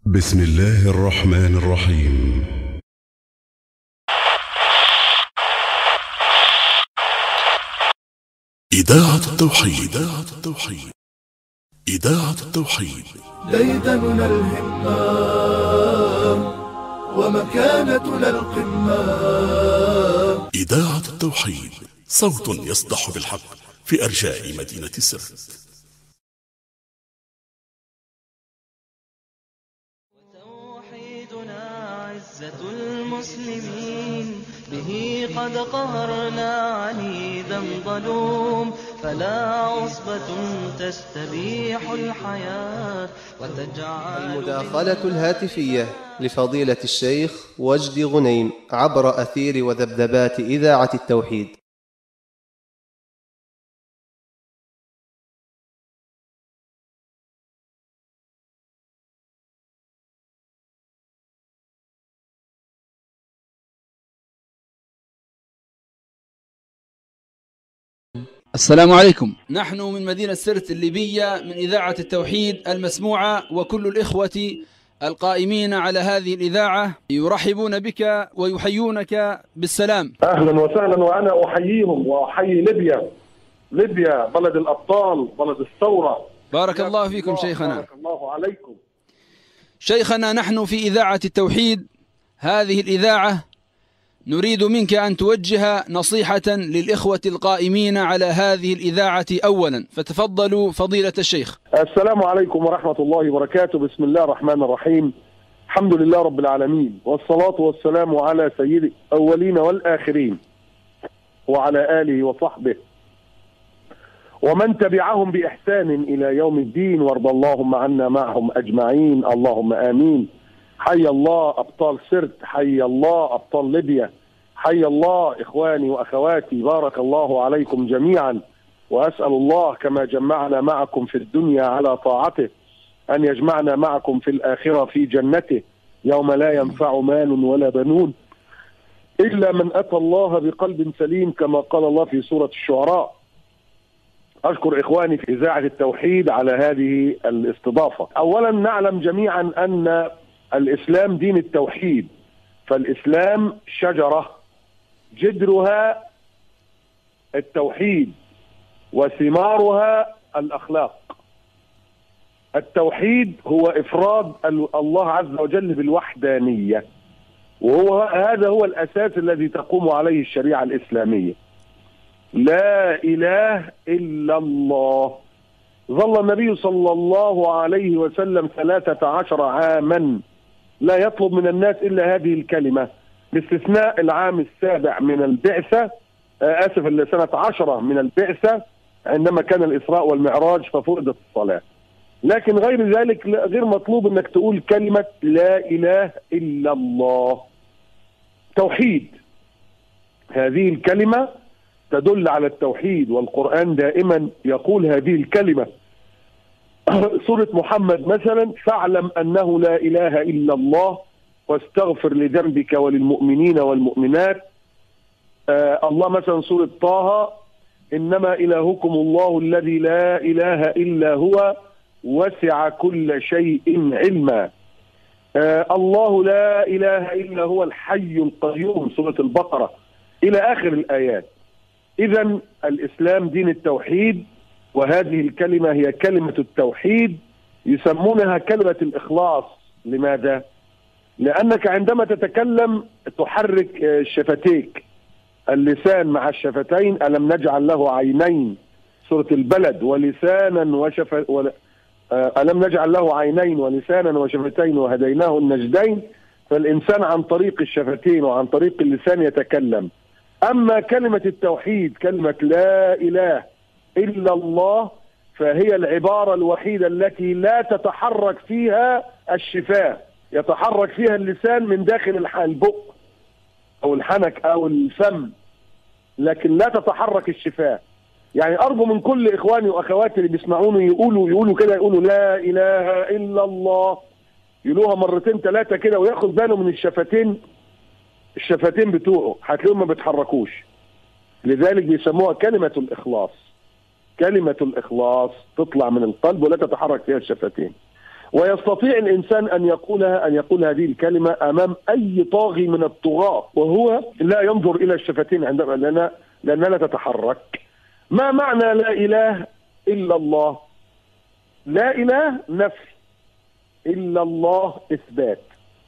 بسم الله الرحمن الرحيم. إذاعة التوحيد. إذاعة التوحيد. ديدننا الهمة ومكانتنا القمة. إذاعة التوحيد، صوت يصدح بالحق في أرجاء مدينة السر. توحيدنا عزة المسلمين، به قد قهرنا عنيدا ظلوم، فلا عصبة تستبيح الحياة وتجعل. المداخلة الهاتفية لفضيلة الشيخ وجدي غنيم عبر أثير وذبذبات إذاعة التوحيد. السلام عليكم. نحن من مدينة سرت الليبية من إذاعة التوحيد المسموعة، وكل الإخوة القائمين على هذه الإذاعة يرحبون بك ويحيونك بالسلام. أهلا وسهلا، وأنا أحييهم وأحيي ليبيا بلد الأبطال، بلد الثورة. بارك الله فيكم شيخنا. بارك الله عليكم شيخنا، نحن في إذاعة التوحيد هذه الإذاعة نريد منك أن توجه نصيحة للإخوة القائمين على هذه الإذاعة أولا، فتفضلوا فضيلة الشيخ. السلام عليكم ورحمة الله وبركاته. بسم الله الرحمن الرحيم. الحمد لله رب العالمين، والصلاة والسلام على سيد الأولين والآخرين وعلى آله وصحبه ومن تبعهم بإحسان إلى يوم الدين، وارض اللهم عنا معهم أجمعين، اللهم آمين. حي الله أبطال سرت، حي الله أبطال ليبيا، حي الله إخواني وأخواتي. بارك الله عليكم جميعا، وأسأل الله كما جمعنا معكم في الدنيا على طاعته أن يجمعنا معكم في الآخرة في جنته، يوم لا ينفع مال ولا بنون إلا من أتى الله بقلب سليم، كما قال الله في سورة الشعراء. أشكر إخواني في إذاعة التوحيد على هذه الاستضافة. أولا نعلم جميعا أن الإسلام دين التوحيد، فالإسلام شجرة جذرها التوحيد وثمارها الأخلاق. التوحيد هو إفراد الله عز وجل بالوحدانية، هذا هو الأساس الذي تقوم عليه الشريعة الإسلامية. لا إله إلا الله. ظل النبي صلى الله عليه وسلم 13 عاما لا يطلب من الناس إلا هذه الكلمة، باستثناء العام السابع من البعثة، سنة 10 من البعثة عندما كان الإسراء والمعراج ففرضت الصلاة. لكن غير ذلك غير مطلوب أنك تقول كلمة لا إله إلا الله. توحيد، هذه الكلمة تدل على التوحيد، والقرآن دائما يقول هذه الكلمة. سورة محمد مثلا: فاعلم أنه لا إله إلا الله واستغفر لذنبك وللمؤمنين والمؤمنات. الله مثلا سورة طه: إنما إلهكم الله الذي لا إله إلا هو وسع كل شيء علما. الله لا إله إلا هو الحي القيوم، سورة البقرة، إلى آخر الآيات. إذن الإسلام دين التوحيد، وهذه الكلمة هي كلمة التوحيد، يسمونها كلمة الإخلاص. لماذا؟ لأنك عندما تتكلم تحرك شفتيك، اللسان مع الشفتين. ألم نجعل له عينين، سورة البلد، ولسانا ألم نجعل له عينين ولسانا وشفتين وهديناه النجدين. فالإنسان عن طريق الشفتين وعن طريق اللسان يتكلم. أما كلمة التوحيد، كلمة لا إله إلا الله، فهي العبارة الوحيدة التي لا تتحرك فيها الشفاه، يتحرك فيها اللسان من داخل البق أو الحنك أو الفم، لكن لا تتحرك الشفاه. يعني أرجو من كل إخواني وأخواتي اللي بيسمعوني يقولوا كده، يقولوا لا إله إلا الله، يقولوها مرتين ثلاثة كده، وياخد باله من الشفتين بتوعه، هتلاقيهم ما بيتحركوش. لذلك بيسموها كلمة الإخلاص. كلمة الإخلاص تطلع من القلب ولا تتحرك فيها الشفتين. ويستطيع الإنسان أن يقول هذه الكلمة أمام أي طاغي من الطغاة، وهو لا ينظر إلى الشفتين عندما لأنها لا تتحرك. ما معنى لا إله إلا الله؟ لا إله نفي، إلا الله إثبات.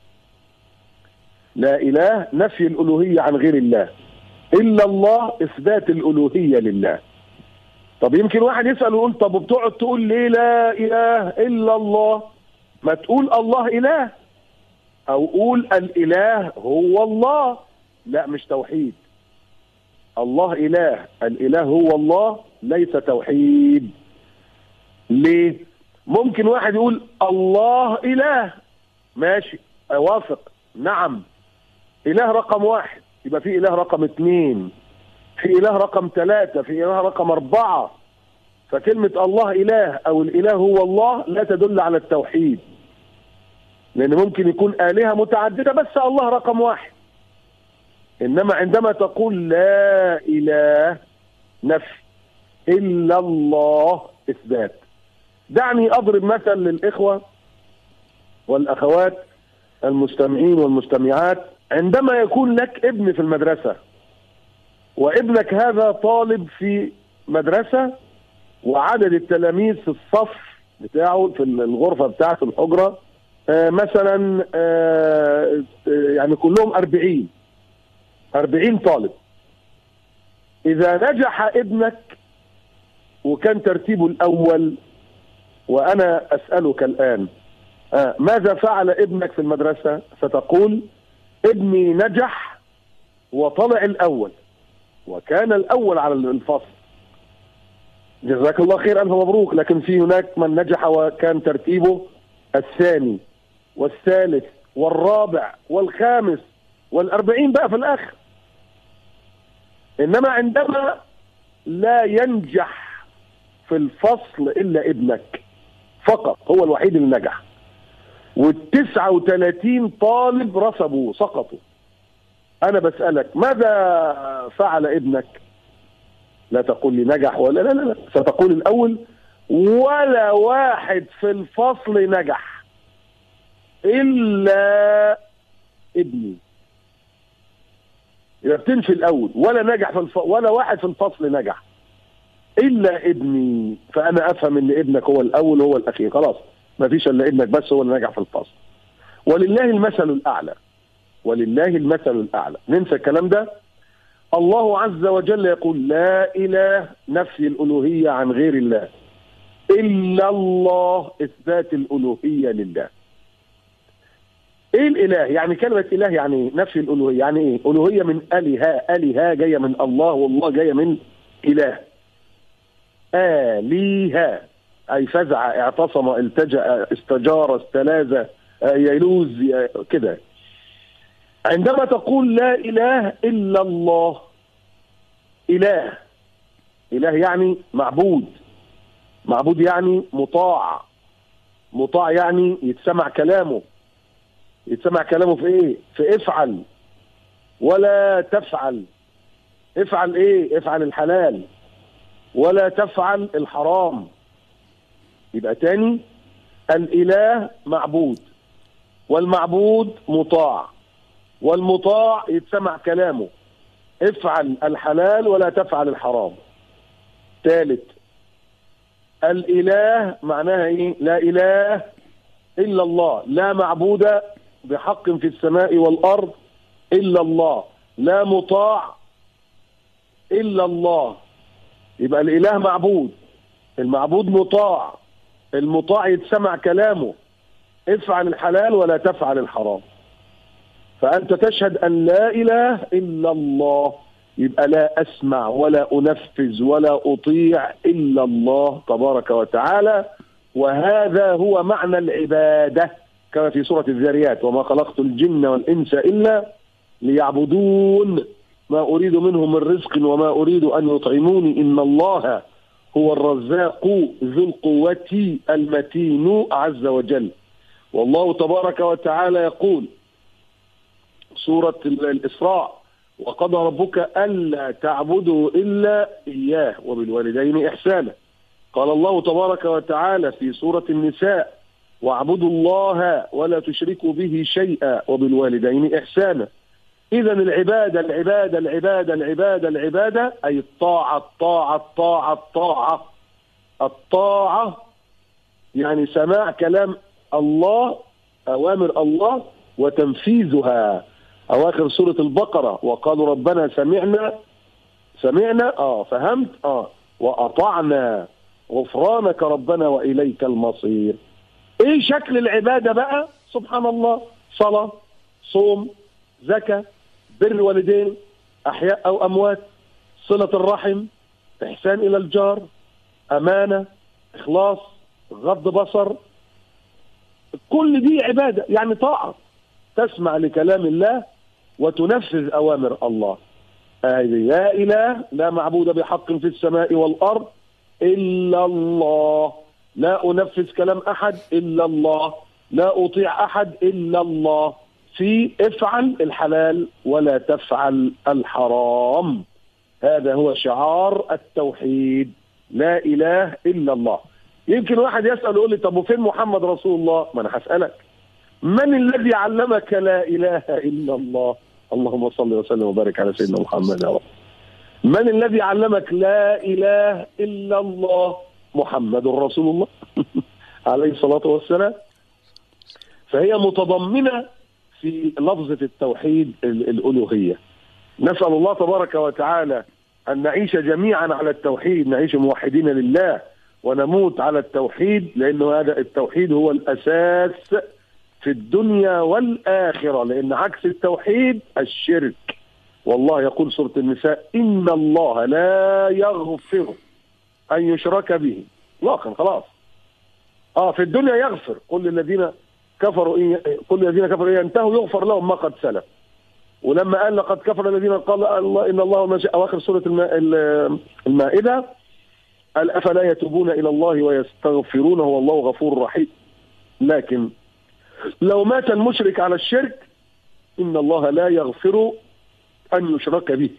لا إله نفي الألوهية عن غير الله، إلا الله إثبات الألوهية لله. طب يمكن واحد يسأل ويقول طب وبتقعد تقول ليه لا إله إلا الله؟ ما تقول الله إله، أو قول الإله هو الله. لا، مش توحيد. الله إله، الإله هو الله، ليس توحيد. ليه؟ ممكن واحد يقول الله إله، ماشي أوافق، نعم، إله رقم 1، يبقى في إله رقم 2، في إله رقم 3، في إله رقم 4. فكلمة الله إله أو الإله هو الله لا تدل على التوحيد، لأن ممكن يكون آلهة متعددة بس الله رقم 1. إنما عندما تقول لا إله نفي، إلا الله إثبات. دعني أضرب مثل للإخوة والأخوات المستمعين والمستمعات. عندما يكون لك ابن في المدرسة، وابنك هذا طالب في مدرسة، وعدد التلاميذ في الصف بتاعه في الغرفة بتاعته الحجرة مثلا يعني كلهم 40 طالب. إذا نجح ابنك وكان ترتيبه الأول، وأنا أسألك الآن ماذا فعل ابنك في المدرسة؟ ستقول ابني نجح وطلع الأول وكان الأول على الفصل، جزاك الله خير، ألف مبروك. لكن في هناك من نجح وكان ترتيبه الثاني والثالث والرابع والخامس وال40 بقى في الآخر. إنما عندما لا ينجح في الفصل إلا ابنك فقط، هو الوحيد اللي نجح، وال39 طالب رسبوا سقطوا، أنا بسألك ماذا فعل ابنك؟ لا تقول لي نجح ولا لا، ستقول الأول ولا واحد في الفصل نجح إلا ابني. إذا بتنفي الأول ولا نجح ولا واحد في الفصل نجح إلا ابني، فأنا أفهم إن ابنك هو الأول هو الأخير، خلاص ما فيش إلا ابنك بس هو اللي نجح في الفصل. ولله المثل الأعلى، ولله المثل الأعلى. ننسى الكلام ده؟ الله عز وجل يقول لا إله نفي الألوهية عن غير الله، إلا الله إثبات الألوهية لله. إيه الإله؟ يعني كلمة إله يعني نفي الألوهية، يعني إيه؟ ألوهية من آلهة جاية من الله، والله جاية من إله. آلهة أي فزع، اعتصم، التجأ، استجار، استلاذ، يلوذ كده. عندما تقول لا إله إلا الله، إله يعني معبود، معبود يعني مطاع، مطاع يعني يتسمع كلامه. يتسمع كلامه في ايه؟ في افعل ولا تفعل. افعل ايه؟ افعل الحلال ولا تفعل الحرام. يبقى تاني، الإله معبود، والمعبود مطاع، والمطاع يتسمع كلامه، افعل الحلال ولا تفعل الحرام. ثالث، الإله معناها ايه؟ لا إله إلا الله، لا معبود بحق في السماء والأرض إلا الله، لا مطاع إلا الله. يبقى الإله معبود، المعبود مطاع، المطاع يتسمع كلامه، افعل الحلال ولا تفعل الحرام. فأنت تشهد أن لا إله إلا الله، يبقى لا أسمع ولا أنفذ ولا أطيع إلا الله تبارك وتعالى. وهذا هو معنى العبادة كما في سورة الذاريات: وما خلقت الجن والإنس إلا ليعبدون ما أريد منهم من رزق وما أريد أن يطعموني إن الله هو الرزاق ذو القوة المتين عز وجل. والله تبارك وتعالى يقول سورة الإسراء: وقضى ربك ألا تعبدوا إلا إياه وبالوالدين إحسانا. قال الله تبارك وتعالى في سورة النساء: واعبدوا الله ولا تشركوا به شيئا وبالوالدين إحسانا. إذا العبادة العبادة العبادة العبادة العبادة أي الطاعة الطاعة الطاعة الطاعة الطاعة، يعني سماع كلام الله، أوامر الله وتنفيذها. أواخر سورة البقرة وقالوا ربنا سمعنا فهمت وأطعنا غفرانك ربنا وإليك المصير. إيه شكل العبادة بقى؟ سبحان الله، صلاة، صوم، زكاة، بر والدين أحياء أو أموات، صلة الرحم، إحسان إلى الجار، أمانة، إخلاص، غض بصر. كل دي عبادة، يعني طاعة، تسمع لكلام الله وتنفذ أوامر الله. لا إله، لا معبود بحق في السماء والأرض إلا الله، لا أنفذ كلام أحد إلا الله، لا أطيع أحد إلا الله، في افعل الحلال ولا تفعل الحرام. هذا هو شعار التوحيد، لا إله إلا الله. يمكن واحد يسأل يقول لي طب وفين محمد رسول الله؟ ما أنا هسألك، من الذي علمك لا إله إلا الله؟ اللهم صل وسلم وبارك على سيدنا محمد يا رب. من الذي علمك لا إله إلا الله؟ محمد رسول الله عليه الصلاة والسلام. فهي متضمنة في لفظة التوحيد الألوهية. نسأل الله تبارك وتعالى أن نعيش جميعا على التوحيد، نعيش موحدين لله ونموت على التوحيد، لأنه هذا التوحيد هو الأساس في الدنيا والآخرة، لأن عكس التوحيد الشرك. والله يقول سورة النساء إن الله لا يغفر أن يشرك به إطلاقا. خلاص في الدنيا يغفر، قل للذين كفروا إن ينتهوا يغفر لهم ما قد سلف. ولما قال لقد كفر الذين قال الله إن الله أواخر سورة المائدة قال أفلا يتوبون إلى الله ويستغفرونه والله غفور رحيم. لكن لو مات المشرك على الشرك إن الله لا يغفر أن يشرك به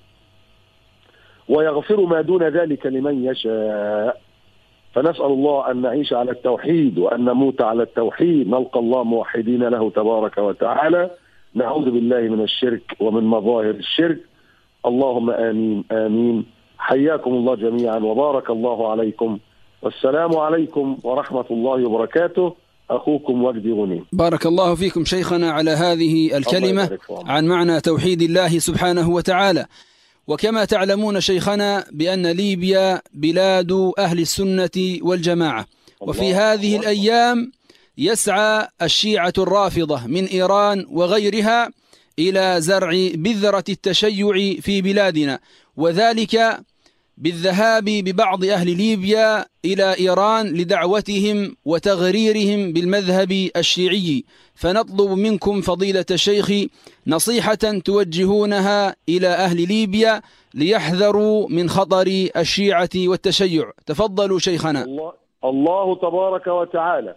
ويغفر ما دون ذلك لمن يشاء. فنسأل الله أن نعيش على التوحيد وأن نموت على التوحيد، نلقى الله موحدين له تبارك وتعالى، نعوذ بالله من الشرك ومن مظاهر الشرك. اللهم آمين آمين. حياكم الله جميعا وبارك الله عليكم، والسلام عليكم ورحمة الله وبركاته. أخوكم وجدي غنيم. بارك الله فيكم شيخنا على هذه الكلمة عن معنى توحيد الله سبحانه وتعالى. وكما تعلمون شيخنا بأن ليبيا بلاد أهل السنة والجماعة، وفي هذه الأيام يسعى الشيعة الرافضة من إيران وغيرها إلى زرع بذرة التشيع في بلادنا، وذلك بالذهاب ببعض أهل ليبيا إلى إيران لدعوتهم وتغريرهم بالمذهب الشيعي. فنطلب منكم فضيلة الشيخ نصيحة توجهونها إلى أهل ليبيا ليحذروا من خطر الشيعة والتشيع. تفضلوا شيخنا. الله تبارك وتعالى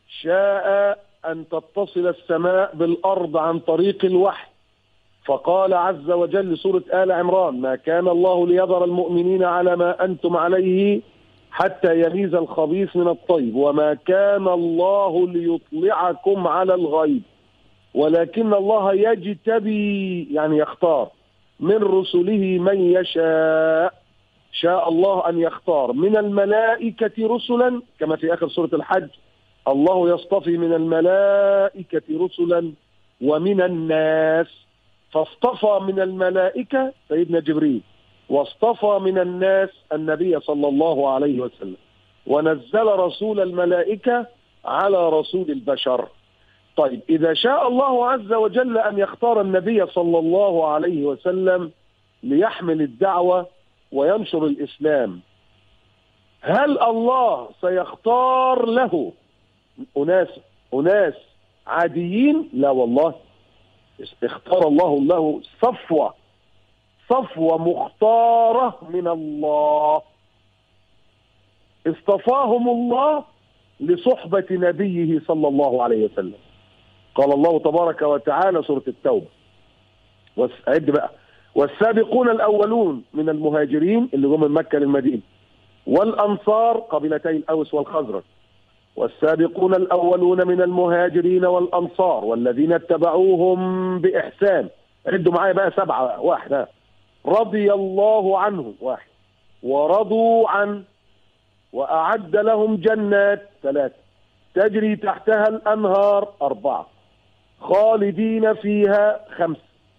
شاء أن تتصل السماء بالأرض عن طريق الوحي، فقال عز وجل سورة آل عمران ما كان الله ليذر المؤمنين على ما أنتم عليه حتى يميز الخبيث من الطيب وما كان الله ليطلعكم على الغيب ولكن الله يجتبي، يعني يختار من رسله من يشاء. شاء الله أن يختار من الملائكة رسلا، كما في آخر سورة الحج الله يصطفي من الملائكة رسلا ومن الناس. فاصطفى من الملائكة سيدنا جبريل، واصطفى من الناس النبي صلى الله عليه وسلم، ونزل رسول الملائكة على رسول البشر. طيب إذا شاء الله عز وجل أن يختار النبي صلى الله عليه وسلم ليحمل الدعوة وينشر الإسلام، هل الله سيختار له أناس عاديين؟ لا والله، اختار الله له صفوة مختارة من الله، اصطفاهم الله لصحبة نبيه صلى الله عليه وسلم. قال الله تبارك وتعالى سورة التوبة عد بقى والسابقون الأولون من المهاجرين اللي هم من مكة للمدينة والأنصار قبيلتي الأوس والخزرج والسابقون الأولون من المهاجرين والأنصار والذين اتبعوهم بإحسان. عدوا معايا بقى 7. 1 رضي الله عنهم. 1 ورضوا عنه وأعد لهم جنات. 3 تجري تحتها الأنهار. 4 خالدين فيها. 5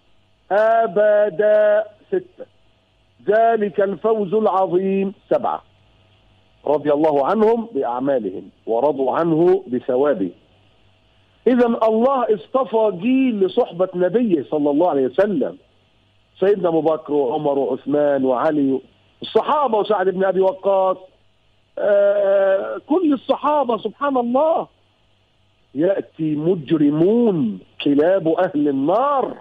أبدا. 6 ذلك الفوز العظيم. 7 رضي الله عنهم بأعمالهم ورضوا عنه بثوابه. إذا الله اصطفى جيل لصحبة نبيه صلى الله عليه وسلم، سيدنا أبو بكر وعمر وعثمان وعلي، الصحابة وسعد بن أبي وقاص، كل الصحابة. سبحان الله، يأتي مجرمون كلاب أهل النار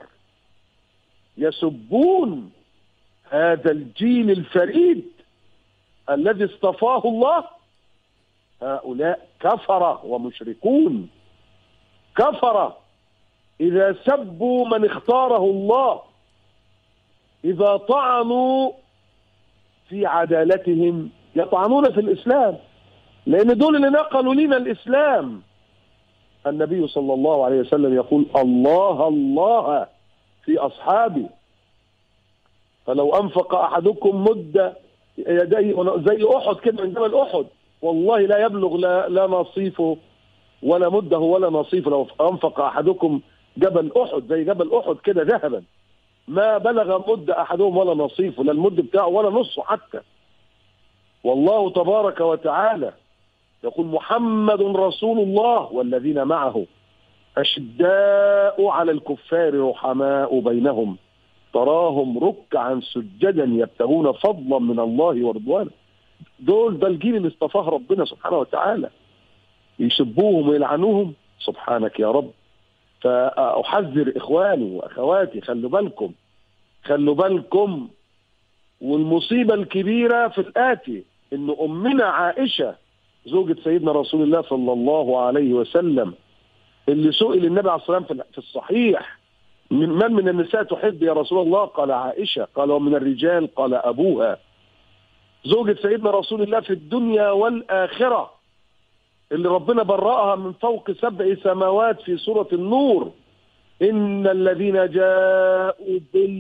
يسبون هذا الجيل الفريد الذي اصطفاه الله. هؤلاء كفرة ومشركون، كفرة إذا سبوا من اختاره الله، إذا طعنوا في عدالتهم يطعنون في الإسلام، لأن دول اللي نقلوا لنا الإسلام. النبي صلى الله عليه وسلم يقول الله الله في أصحابي، فلو أنفق أحدكم مدة يديه زي أحد كده من جبل أحد، والله لا يبلغ لا نصيفه ولا مده ولا نصيفه. لو أنفق أحدكم جبل أحد زي جبل أحد كده ذهبا، ما بلغ مد أحدهم ولا نصيفه، لا المد بتاعه ولا نصه حتى. والله تبارك وتعالى يقول محمد رسول الله والذين معه أشداء على الكفار رحماء بينهم تراهم ركعا سجدا يبتغون فضلا من الله ورضوانه. ده الجيل اللي اصطفاه ربنا سبحانه وتعالى، يسبوهم ويلعنوهم. سبحانك يا رب. فأحذر إخواني وأخواتي، خلوا بالكم. والمصيبة الكبيرة في الآتي إن أمنا عائشة زوجة سيدنا رسول الله صلى الله عليه وسلم، اللي سئل النبي عليه الصلاة والسلام في الصحيح من النساء تحب يا رسول الله؟ قال عائشة. قال ومن الرجال؟ قال أبوها. زوجة سيدنا رسول الله في الدنيا والآخرة، اللي ربنا برأها من فوق 7 سماوات في سورة النور. إن الذين جاءوا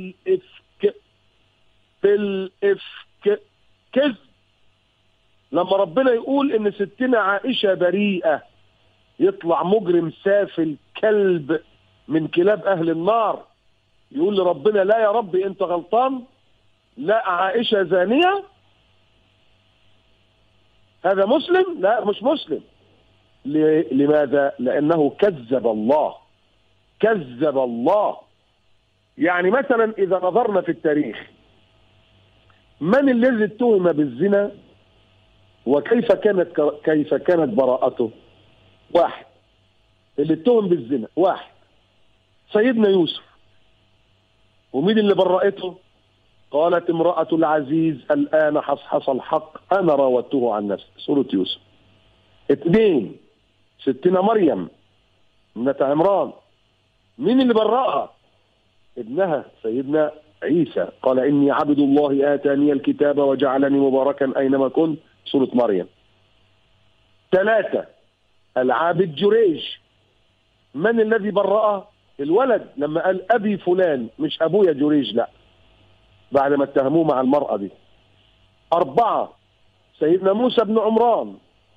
بالإفك كذب. لما ربنا يقول إن ستنا عائشة بريئة، يطلع مجرم سافل كلب من كلاب أهل النار يقول لربنا لا يا رب أنت غلطان، لا عائشة زانية. هذا مسلم؟ لا مش مسلم. لماذا؟ لأنه كذب الله. يعني مثلا إذا نظرنا في التاريخ، من الذي اتهم بالزنا وكيف كانت براءته؟ 1 اللي اتهم بالزنا 1 سيدنا يوسف. ومين اللي برأته؟ قالت امرأة العزيز الآن حصحص الحق أنا راودته عن نفسه، سورة يوسف. 2 ستنا مريم ابنة عمران، مين اللي برأها؟ ابنها سيدنا عيسى، قال إني عبد الله آتاني الكتاب وجعلني مباركا أينما كنت، سورة مريم. 3 العابد جريج، من الذي برأه؟ الولد لما قال أبي فلان مش أبويا جريج، لا، بعد ما اتهموه مع المرأة دي. 4 سيدنا موسى بن عمران،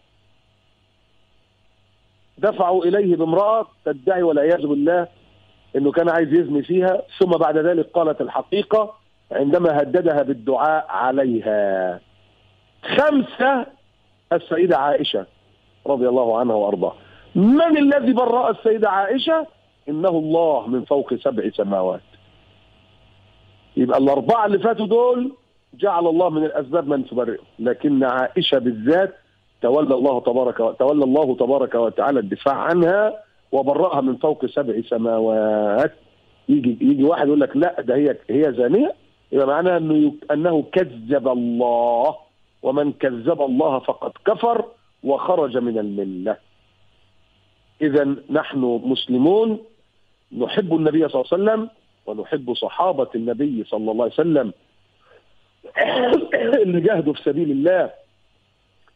دفعوا إليه بامرأة تدعي والعياذ بالله إنه كان عايز يزني فيها، ثم بعد ذلك قالت الحقيقة عندما هددها بالدعاء عليها. 5 السيدة عائشة رضي الله عنها وأرضاها. من الذي برأ السيدة عائشة؟ إنه الله من فوق 7 سماوات. يبقى 4 اللي فاتوا دول جعل الله من الأسباب من تبرئه، لكن عائشة بالذات تولى الله تبارك وتعالى الدفاع عنها وبرأها من فوق 7 سماوات. يجي واحد يقول لك لا ده هي زانية، يبقى معناها أنه كذب الله، ومن كذب الله فقد كفر وخرج من الملة. إذا نحن مسلمون نحب النبي صلى الله عليه وسلم ونحب صحابة النبي صلى الله عليه وسلم اللي جاهدوا في سبيل الله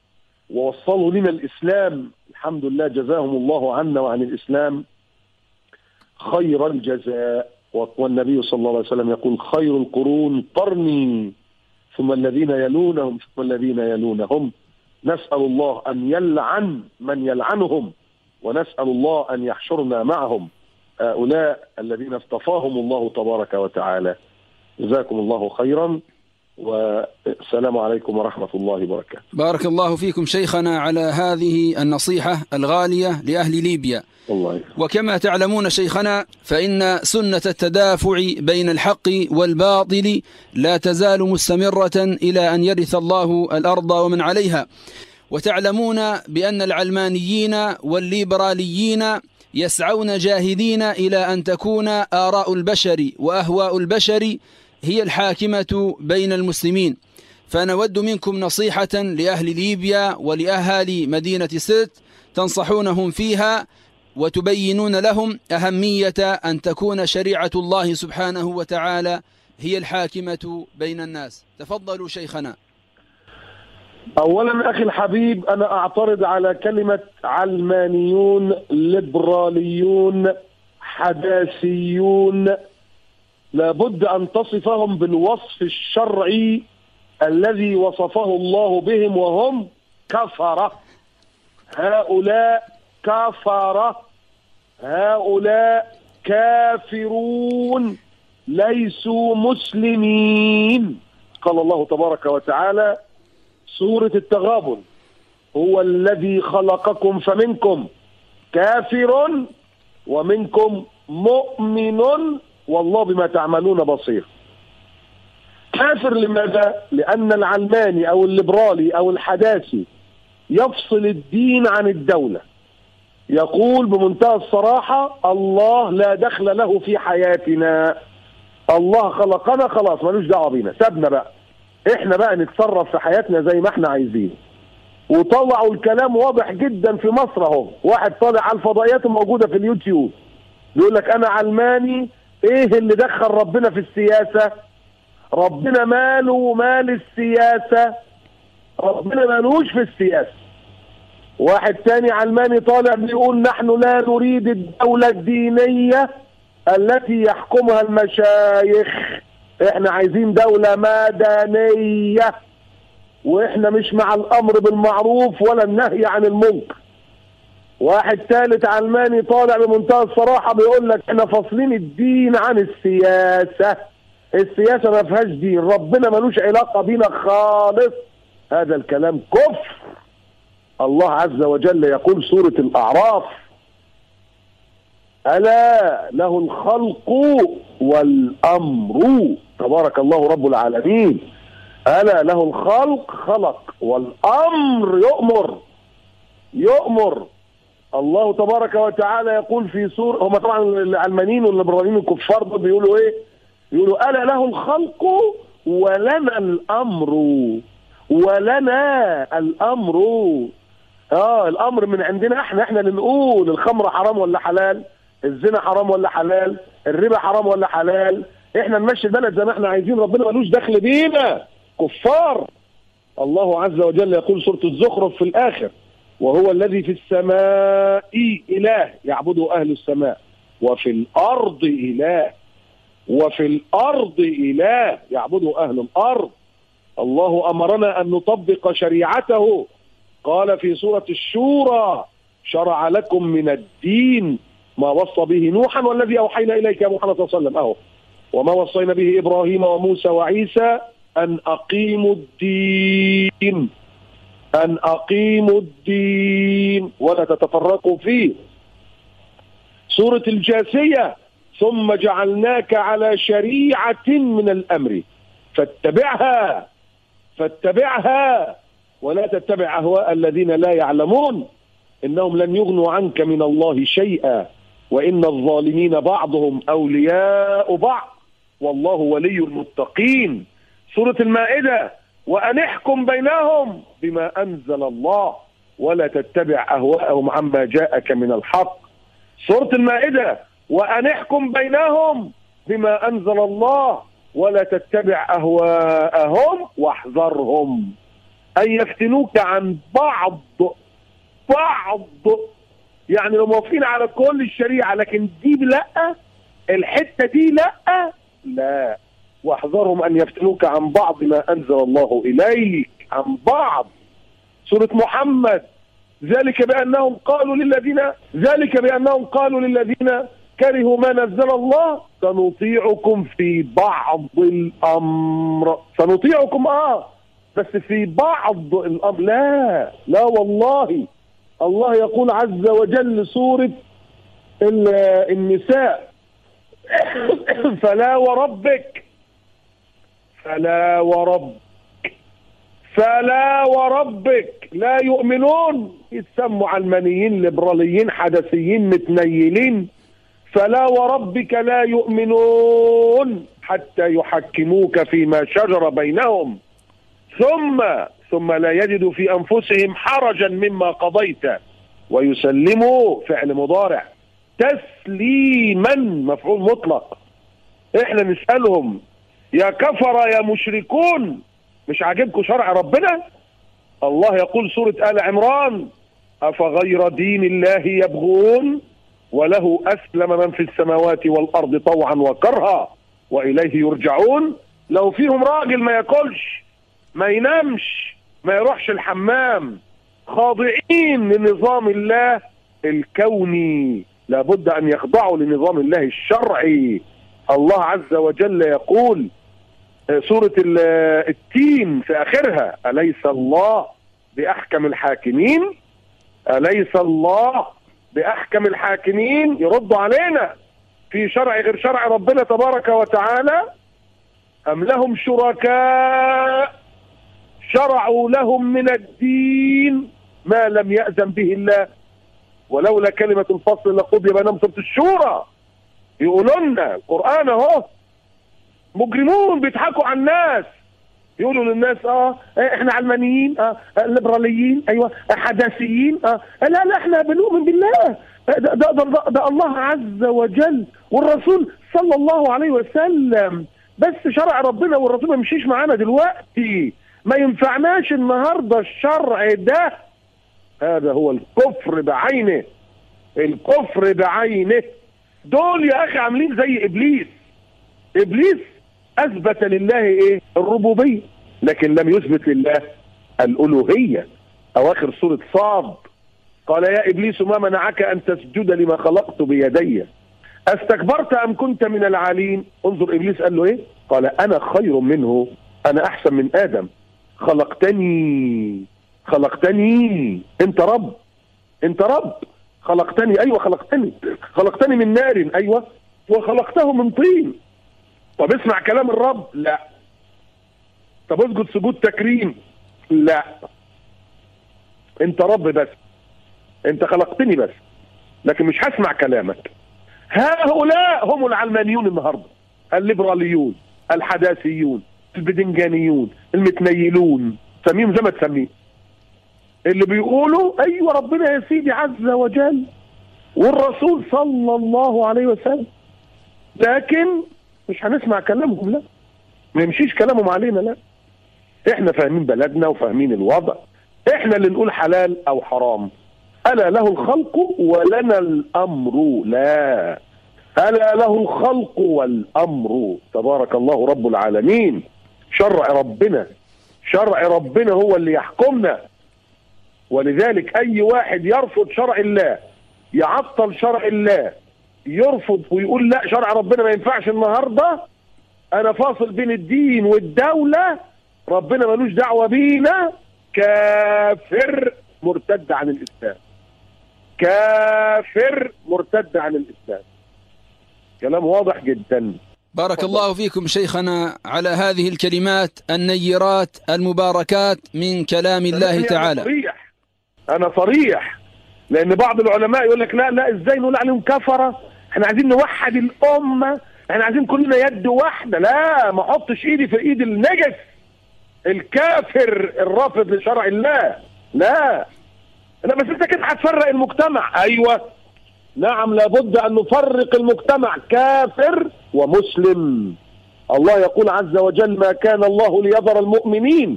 ووصلوا لنا الإسلام، الحمد لله، جزاهم الله عنا وعن الإسلام خير الجزاء. والنبي صلى الله عليه وسلم يقول: خير القرون قرني ثم الذين يلونهم ثم الذين يلونهم. نسأل الله أن يلعن من يلعنهم، ونسأل الله أن يحشرنا معهم، هؤلاء الذين اصطفاهم الله تبارك وتعالى. جزاكم الله خيرا، والسلام عليكم ورحمة الله وبركاته. بارك الله فيكم شيخنا على هذه النصيحة الغالية لأهل ليبيا. الله. وكما تعلمون شيخنا فإن سنة التدافع بين الحق والباطل لا تزال مستمرة إلى أن يرث الله الأرض ومن عليها. وتعلمون بأن العلمانيين والليبراليين يسعون جاهدين إلى أن تكون آراء البشر وأهواء البشر هي الحاكمة بين المسلمين. فنود منكم نصيحة لأهل ليبيا ولأهالي مدينة سرت تنصحونهم فيها وتبينون لهم أهمية أن تكون شريعة الله سبحانه وتعالى هي الحاكمة بين الناس. تفضلوا شيخنا. أولا أخي الحبيب، أنا أعترض على كلمة علمانيون، ليبراليون، حداثيون. لابد أن تصفهم بالوصف الشرعي الذي وصفه الله بهم، وهم كفرة. هؤلاء كفرة، هؤلاء كافرون، ليسوا مسلمين. قال الله تبارك وتعالى سورة التغابن: هو الذي خلقكم فمنكم كافر ومنكم مؤمن والله بما تعملون بصير. كافر لماذا؟ لأن العلماني أو الليبرالي أو الحداثي يفصل الدين عن الدولة، يقول بمنتهى الصراحة: الله لا دخل له في حياتنا، الله خلقنا خلاص ملوش دعوة بينا، سابنا بقى احنا بقى نتصرف في حياتنا زي ما احنا عايزين. وطلعوا الكلام واضح جدا في مصر اهو، واحد طالع على الفضائيات الموجودة في اليوتيوب بيقول لك: انا علماني، ايه اللي دخل ربنا في السياسة؟ ربنا ماله ومال السياسة؟ ربنا مالوش في السياسة. واحد تاني علماني طالع بيقول: نحن لا نريد الدولة الدينية التي يحكمها المشايخ، احنا عايزين دولة مدنية، واحنا مش مع الامر بالمعروف ولا النهي عن المنكر. واحد ثالث علماني طالع بمنتهى الصراحة بيقول لك: احنا فاصلين الدين عن السياسة، السياسة ما فيهاش دين، ربنا ملوش علاقة بينا خالص. هذا الكلام كفر. الله عز وجل يقول سورة الأعراف: ألا له الخلق والأمر، تبارك الله رب العالمين. ألا له الخلق، خلق، والأمر، يؤمر. الله تبارك وتعالى يقول في سورة، هم طبعا العلمانيين والليبراليين الكفار دول بيقولوا ايه؟ بيقولوا: ألا له الخلق ولنا الأمر، ولنا الأمر. الأمر من عندنا احنا اللي نقول الخمر حرام ولا حلال، الزنا حرام ولا حلال، الربا حرام ولا حلال، احنا نمشي البلد زي ما احنا عايزين، ربنا ملوش دخل بينا، كفار. الله عز وجل يقول سورة الزخرف في الآخر: وهو الذي في السماء إله يعبده أهل السماء، وفي الأرض إله، وفي الأرض إله يعبده أهل الأرض. الله أمرنا أن نطبق شريعته، قال في سورة الشورى: شرع لكم من الدين ما وصى به نوحا والذي أوحينا إليك يا محمد صلى الله عليه وسلم، أهو، وما وصينا به إبراهيم وموسى وعيسى أن أقيموا الدين، أن أقيموا الدين ولا تتفرقوا فيه. سورة الجاثية: ثم جعلناك على شريعة من الأمر فاتبعها ولا تتبع أهواء الذين لا يعلمون إنهم لن يغنوا عنك من الله شيئا وإن الظالمين بعضهم أولياء بعض والله ولي المتقين. سورة المائدة: وأن احكم بينهم بما أنزل الله ولا تتبع أهواءهم عما جاءك من الحق. سورة المائدة: وأن احكم بينهم بما أنزل الله ولا تتبع أهواءهم واحذرهم أن يفتنوك عن بعض يعني لو موافقين على كل الشريعة لكن دي لا، الحتة دي لا، واحذرهم أن يفتنوك عن بعض ما أنزل الله إليك، عن بعض. سورة محمد، ذلك بأنهم قالوا للذين كرهوا ما نزل الله سنطيعكم في بعض الأمر، سنطيعكم بس في بعض الأمر لا والله. الله يقول عز وجل سورة النساء فلا وربك لا يؤمنون، يتسموا علمانيين ليبراليين حدثيين متنيلين. فلا وربك لا يؤمنون حتى يحكموك فيما شجر بينهم ثم لا يجدوا في أنفسهم حرجا مما قضيت ويسلموا، فعل مضارع، تسليما مفعول مطلق. احنا نسألهم يا كفر يا مشركون، مش عاجبكم شرع ربنا؟ الله يقول سورة آل عمران أفغير دين الله يبغون وله أسلم من في السماوات والأرض طوعا وكرها وإليه يرجعون. لو فيهم راجل ما ياكلش ما ينامش ما يروحش الحمام، خاضعين لنظام الله الكوني، لابد أن يخضعوا لنظام الله الشرعي. الله عز وجل يقول سورة التين في آخرها أليس الله بأحكم الحاكمين، أليس الله بأحكم الحاكمين. يردوا علينا في شرع غير شرع ربنا تبارك وتعالى، أم لهم شركاء شرعوا لهم من الدين ما لم يأذن به الله ولولا كلمة الفصل لقضي بينهم. سورة الشورى يقولوا لنا القرآن اهو، مجرمون بيضحكوا على الناس، يقولوا للناس احنا علمانيين، ليبراليين، ايوه حداثيين، لا احنا بنؤمن بالله، ده الله عز وجل والرسول صلى الله عليه وسلم، بس شرع ربنا والرسول ما يمشيش معانا دلوقتي، ما ينفعناش النهارده الشرع ده. هذا هو الكفر بعينه، الكفر بعينه. دول يا اخي عاملين زي ابليس اثبت لله الربوبيه لكن لم يثبت لله الالوهيه. اواخر سوره صاد قال يا ابليس ما منعك ان تسجد لما خلقت بيدي استكبرت ام كنت من العالين. انظر ابليس قال له قال انا خير منه، انا احسن من ادم، خلقتني انت رب خلقتني، ايوه خلقتني من نار، ايوه وخلقته من طين. طب اسمع كلام الرب، لا. طب اسجد سجود تكريم، لا. انت رب بس، انت خلقتني بس لكن مش هسمع كلامك. هؤلاء هم العلمانيون النهارده، الليبراليون، الحداثيون، البدنجانيون، المتنيلون، سميهم زي ما تسميه، اللي بيقولوا ايوه ربنا يا سيدي عز وجل والرسول صلى الله عليه وسلم، لكن مش هنسمع كلامهم، لا ما يمشيش كلامهم علينا، لا. احنا فاهمين بلدنا وفاهمين الوضع، احنا اللي نقول حلال او حرام. ألا له الخلق ولنا الأمر، لا، ألا له الخلق والأمر، تبارك الله رب العالمين. شرع ربنا هو اللي يحكمنا، ولذلك أي واحد يرفض شرع الله، يعطل شرع الله، يرفض ويقول لا شرع ربنا ما ينفعش النهارده، أنا فاصل بين الدين والدولة، ربنا ملوش دعوة بينا، كافر مرتد عن الإسلام، كافر مرتد عن الإسلام. كلام واضح جدا. بارك الله فيكم شيخنا على هذه الكلمات النيرات المباركات من كلام الله تعالى. أنا صريح، لأن بعض العلماء يقول لك لا إزاي نقول عليهم كفرة، احنا عايزين نوحد الأمة، احنا عايزين كلنا يد واحدة، لا، ما احطش ايدي في ايد النجس الكافر الرافض لشرع الله، لا بس انت كده هتفرق المجتمع. ايوه نعم، لابد ان نفرق المجتمع، كافر ومسلم. الله يقول عز وجل ما كان الله ليذر المؤمنين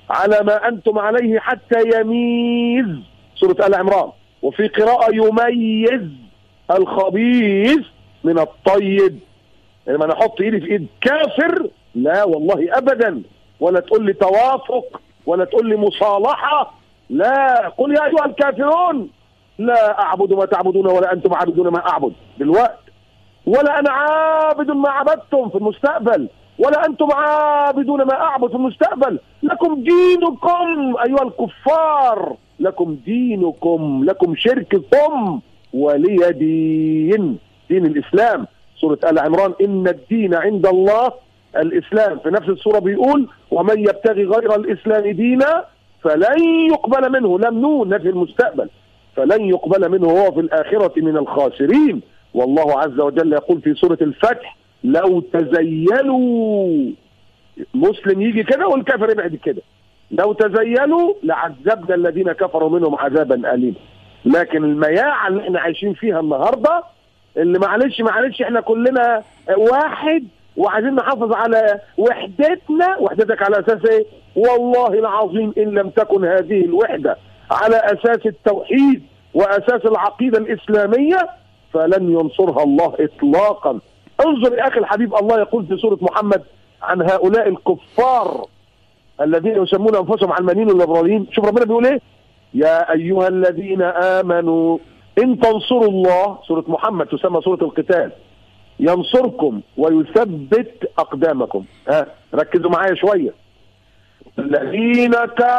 على ما أنتم عليه حتى يميز، سورة آل عمران. وفي قراءة يميز الخبيث من الطيب. يعني أنا أحط إيدي في إيد كافر؟ لا والله أبدا. ولا تقول لي توافق ولا تقول لي مصالحة. لا، قل يا أيها الكافرون لا أعبد ما تعبدون ولا أنتم عابدون ما أعبد بالوقت، ولا أنا عابد ما عبدتم في المستقبل، ولا أنتم عابدون ما أعبد في المستقبل. لكم دينكم أيها الكفار، لكم دينكم، لكم شرككم ولي دين، دين الإسلام. سورة آل عمران إن الدين عند الله الإسلام. في نفس السورة بيقول ومن يبتغي غير الإسلام دينا فلن يقبل منه، لم نون في المستقبل، فلن يقبل منه وهو في الآخرة من الخاسرين. والله عز وجل يقول في سورة الفتح لو تزيلوا، مسلم يجي كده والكافر يبعد كده، لو تزيلوا لعذبنا الذين كفروا منهم عذابا أليما. لكن المياعة اللي احنا عايشين فيها النهاردة، اللي معلش احنا كلنا واحد وعايزين نحافظ على وحدتنا. وحدتك على اساس ايه؟ والله العظيم ان لم تكن هذه الوحدة على اساس التوحيد واساس العقيدة الاسلامية فلن ينصرها الله اطلاقا. انظر يا اخي الحبيب، الله يقول في سورة محمد عن هؤلاء الكفار الذين يسمون انفسهم علمانيين والليبراليين. شوف ربنا بيقول ايه؟ يا ايها الذين امنوا ان تنصروا الله، سورة محمد تسمى سورة القتال، ينصركم ويثبت اقدامكم. ركزوا معايا شوية. الذين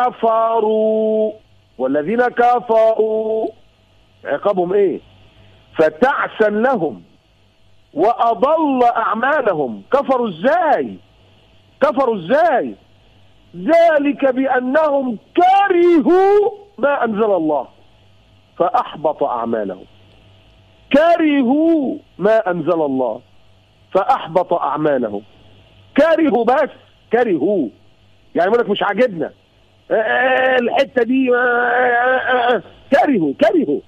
كفروا عقابهم ايه؟ فتعسا لهم واضل اعمالهم. كفروا ازاي؟ ذلك بانهم كرهوا ما انزل الله فاحبط اعمالهم. كرهوا ما انزل الله فاحبط اعمالهم. كرهوا، بس كرهوا يعني يقول لك مش عاجبنا الحته دي، كرهوا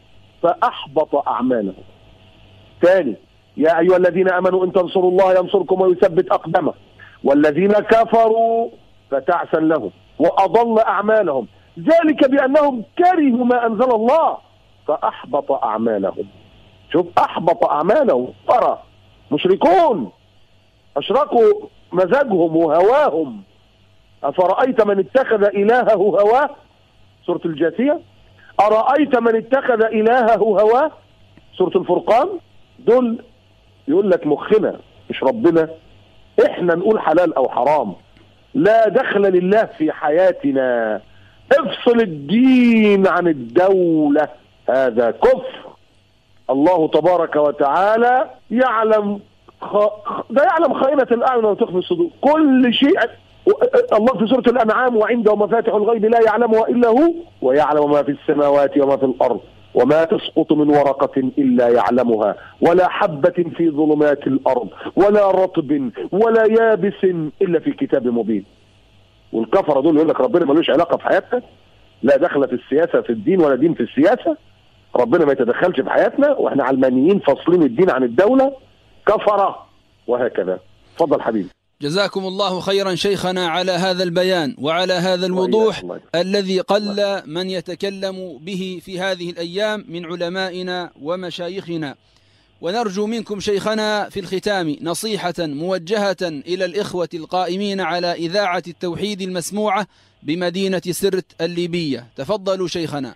فاحبط اعمالهم. ثاني يا ايها الذين امنوا ان تنصروا الله ينصركم ويثبت اقدامكم، والذين كفروا فتعسا لهم واضل اعمالهم. ذلك بانهم كرهوا ما انزل الله فاحبط اعمالهم. شوف، احبط اعمالهم. ترى مشركون اشركوا مزاجهم وهواهم. افرايت من اتخذ الهه هواه، سوره الجاثيه. ارايت من اتخذ الهه هواه، سوره الفرقان. دول يقول لك مخنا مش ربنا، احنا نقول حلال او حرام، لا دخل لله في حياتنا، افصل الدين عن الدولة، هذا كفر. الله تبارك وتعالى يعلم يعلم خائنة الأعين وتخفي الصدور، كل شيء. الله في سورة الأنعام وعنده مفاتح الغيب لا يعلمها إلا هو ويعلم ما في السماوات وما في الأرض وما تسقط من ورقة إلا يعلمها ولا حبة في ظلمات الأرض ولا رطب ولا يابس إلا في كتاب مبين. والكفرة دول يقول لك ربنا ملوش علاقة في حياتنا، لا دخل في السياسة في الدين ولا دين في السياسة، ربنا ما يتدخلش في حياتنا، واحنا علمانيين فاصلين الدين عن الدولة، كفرة، وهكذا. تفضل حبيبي. جزاكم الله خيرا شيخنا على هذا البيان وعلى هذا الوضوح الذي قل من يتكلم به في هذه الأيام من علمائنا ومشايخنا. ونرجو منكم شيخنا في الختام نصيحة موجهة إلى الإخوة القائمين على إذاعة التوحيد المسموعة بمدينة سرت الليبية. تفضلوا شيخنا.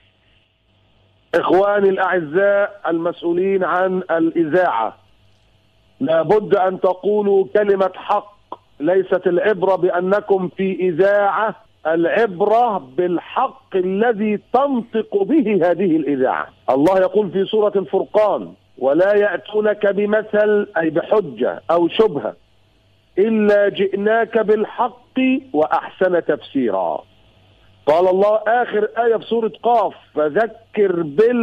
إخواني الأعزاء المسؤولين عن الإذاعة، لابد أن تقولوا كلمة حق. ليست العبرة بأنكم في إذاعة، العبرة بالحق الذي تنطق به هذه الإذاعة. الله يقول في سورة الفرقان ولا يأتونك بمثل أي بحجة أو شبهة إلا جئناك بالحق وأحسن تفسيرا. قال الله آخر آية في سورة قاف فذكر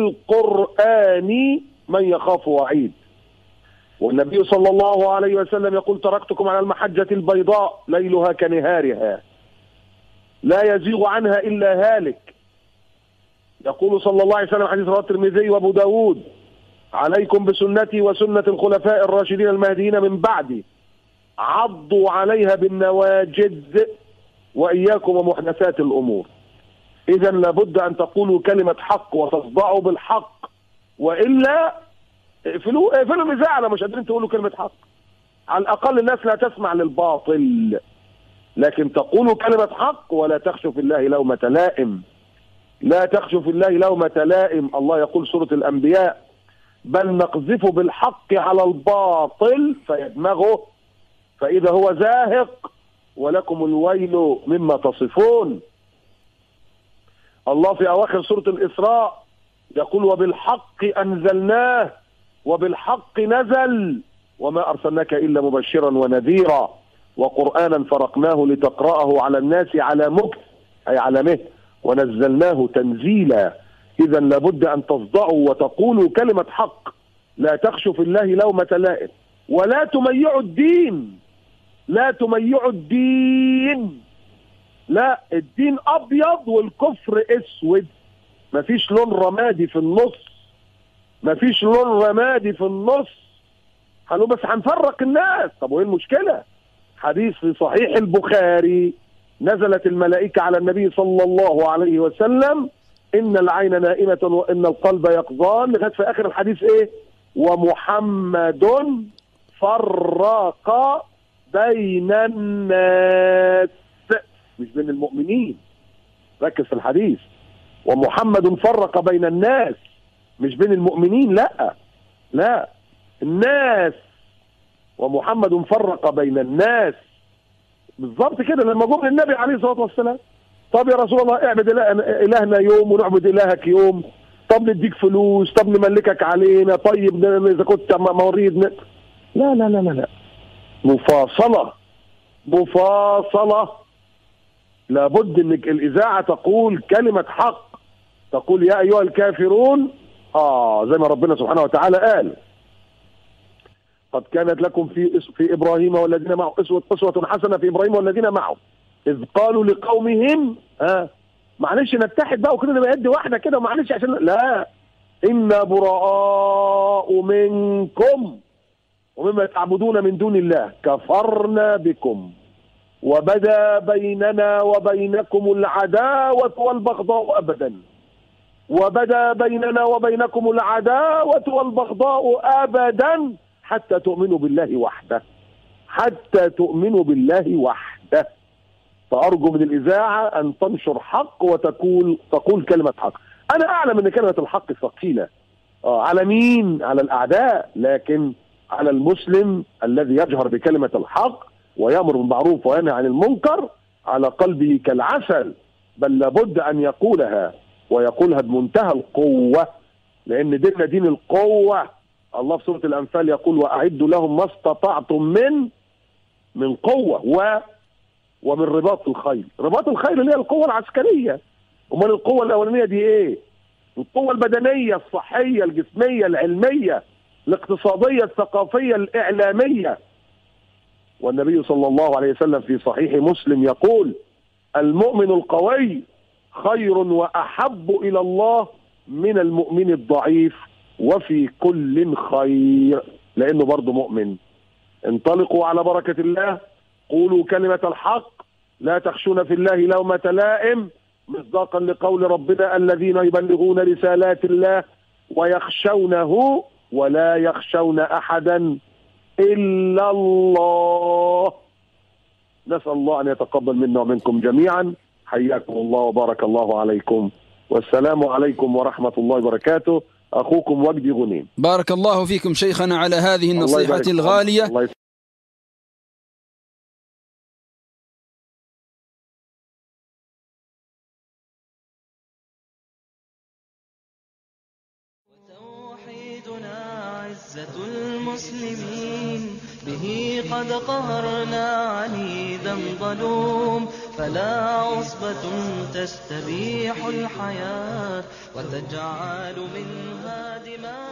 بالقرآن من يخاف وعيد. والنبي صلى الله عليه وسلم يقول تركتكم على المحجة البيضاء ليلها كنهارها لا يزيغ عنها إلا هالك. يقول صلى الله عليه وسلم حديث رواه الترمذي وابو داود عليكم بسنتي وسنة الخلفاء الراشدين المهديين من بعدي عضوا عليها بالنواجذ وإياكم ومحدثات الأمور. إذا لابد أن تقولوا كلمة حق وتصدعوا بالحق، وإلا اقفلوا الإذاعة، مش قادرين تقولوا كلمة حق. على الأقل الناس لا تسمع للباطل، لكن تقولوا كلمة حق ولا تخشوا في الله لومة لائم. لا تخشوا في الله لومة لائم. الله يقول سورة الأنبياء: بل نقذف بالحق على الباطل فيدمغه فإذا هو زاهق ولكم الويل مما تصفون. الله في أواخر سورة الإسراء يقول: وبالحق أنزلناه وبالحق نزل وما أرسلناك إلا مبشرا ونذيرا وقرآنا فرقناه لتقرأه على الناس على مكث أي على مهل ونزلناه تنزيلا. إذا لابد أن تصدعوا وتقولوا كلمة حق، لا تخشوا في الله لومة لائم، ولا تميعوا الدين. لا تميعوا الدين، لا، الدين أبيض والكفر أسود، مفيش لون رمادي في النص، مفيش لون رمادي في النص. قالوا بس هنفرق الناس. طب وايه المشكلة؟ حديث في صحيح البخاري: نزلت الملائكة على النبي صلى الله عليه وسلم: إن العين نائمة وإن القلب يقظان، لغاية في آخر الحديث إيه؟ ومحمد فرق بين الناس، مش بين المؤمنين. ركز في الحديث: ومحمد فرق بين الناس، مش بين المؤمنين، لا الناس. ومحمد فرق بين الناس، بالظبط كده. لما جم للنبي عليه الصلاة والسلام: طب يا رسول الله اعبد إلهنا يوم ونعبد إلهك يوم، طب نديك فلوس، طب نملكك علينا، طيب إذا كنت مريض لا لا لا لا، مفاصلة. لابد انك الإذاعة تقول كلمة حق، تقول: يا أيها الكافرون، زي ما ربنا سبحانه وتعالى قال: قد كانت لكم في إبراهيم والذين معه أسوة حسنة في إبراهيم والذين معه إذ قالوا لقومهم معلش نتحد بقى وكده نبقى يد واحدة كده، معلش عشان لا، إنا براء منكم ومما تعبدون من دون الله كفرنا بكم وبدا بيننا وبينكم العداوة والبغضاء أبدا. وبدا بيننا وبينكم العداوة والبغضاء أبدا حتى تؤمنوا بالله وحده، حتى تؤمنوا بالله وحده. فأرجو من الإذاعة أن تنشر حق وتقول كلمة حق. أنا أعلم أن كلمة الحق ثقيلة على مين؟ على الأعداء، لكن على المسلم الذي يجهر بكلمة الحق ويأمر بالمعروف وينهى عن المنكر على قلبه كالعسل، بل لابد أن يقولها ويقولها بمنتهى القوة، لأن ديننا دين القوة. الله في سورة الأنفال يقول: وأعدوا لهم ما استطعتم من قوة ومن رباط الخيل. رباط الخيل اللي هي القوة العسكرية. أمال القوة الأولانية دي إيه؟ القوة البدنية الصحية الجسمية العلمية الاقتصادية الثقافية الإعلامية. والنبي صلى الله عليه وسلم في صحيح مسلم يقول: المؤمن القوي خير وأحب إلى الله من المؤمن الضعيف وفي كل خير، لأنه برضه مؤمن. انطلقوا على بركة الله، قولوا كلمة الحق، لا تخشون في الله لومة لائم، مصداقا لقول ربنا: الذين يبلغون رسالات الله ويخشونه ولا يخشون أحدا إلا الله. نسأل الله أن يتقبل منا ومنكم جميعا. حياكم الله وبارك الله عليكم، والسلام عليكم ورحمة الله وبركاته. أخوكم وجدي غنيم. بارك الله فيكم شيخنا على هذه النصيحة الغالية. توحيدنا عزة المسلمين، به قد قهرنا عنيدا ظلوم، فلا عصبة تستبيح الحياة وتجعل منها دماء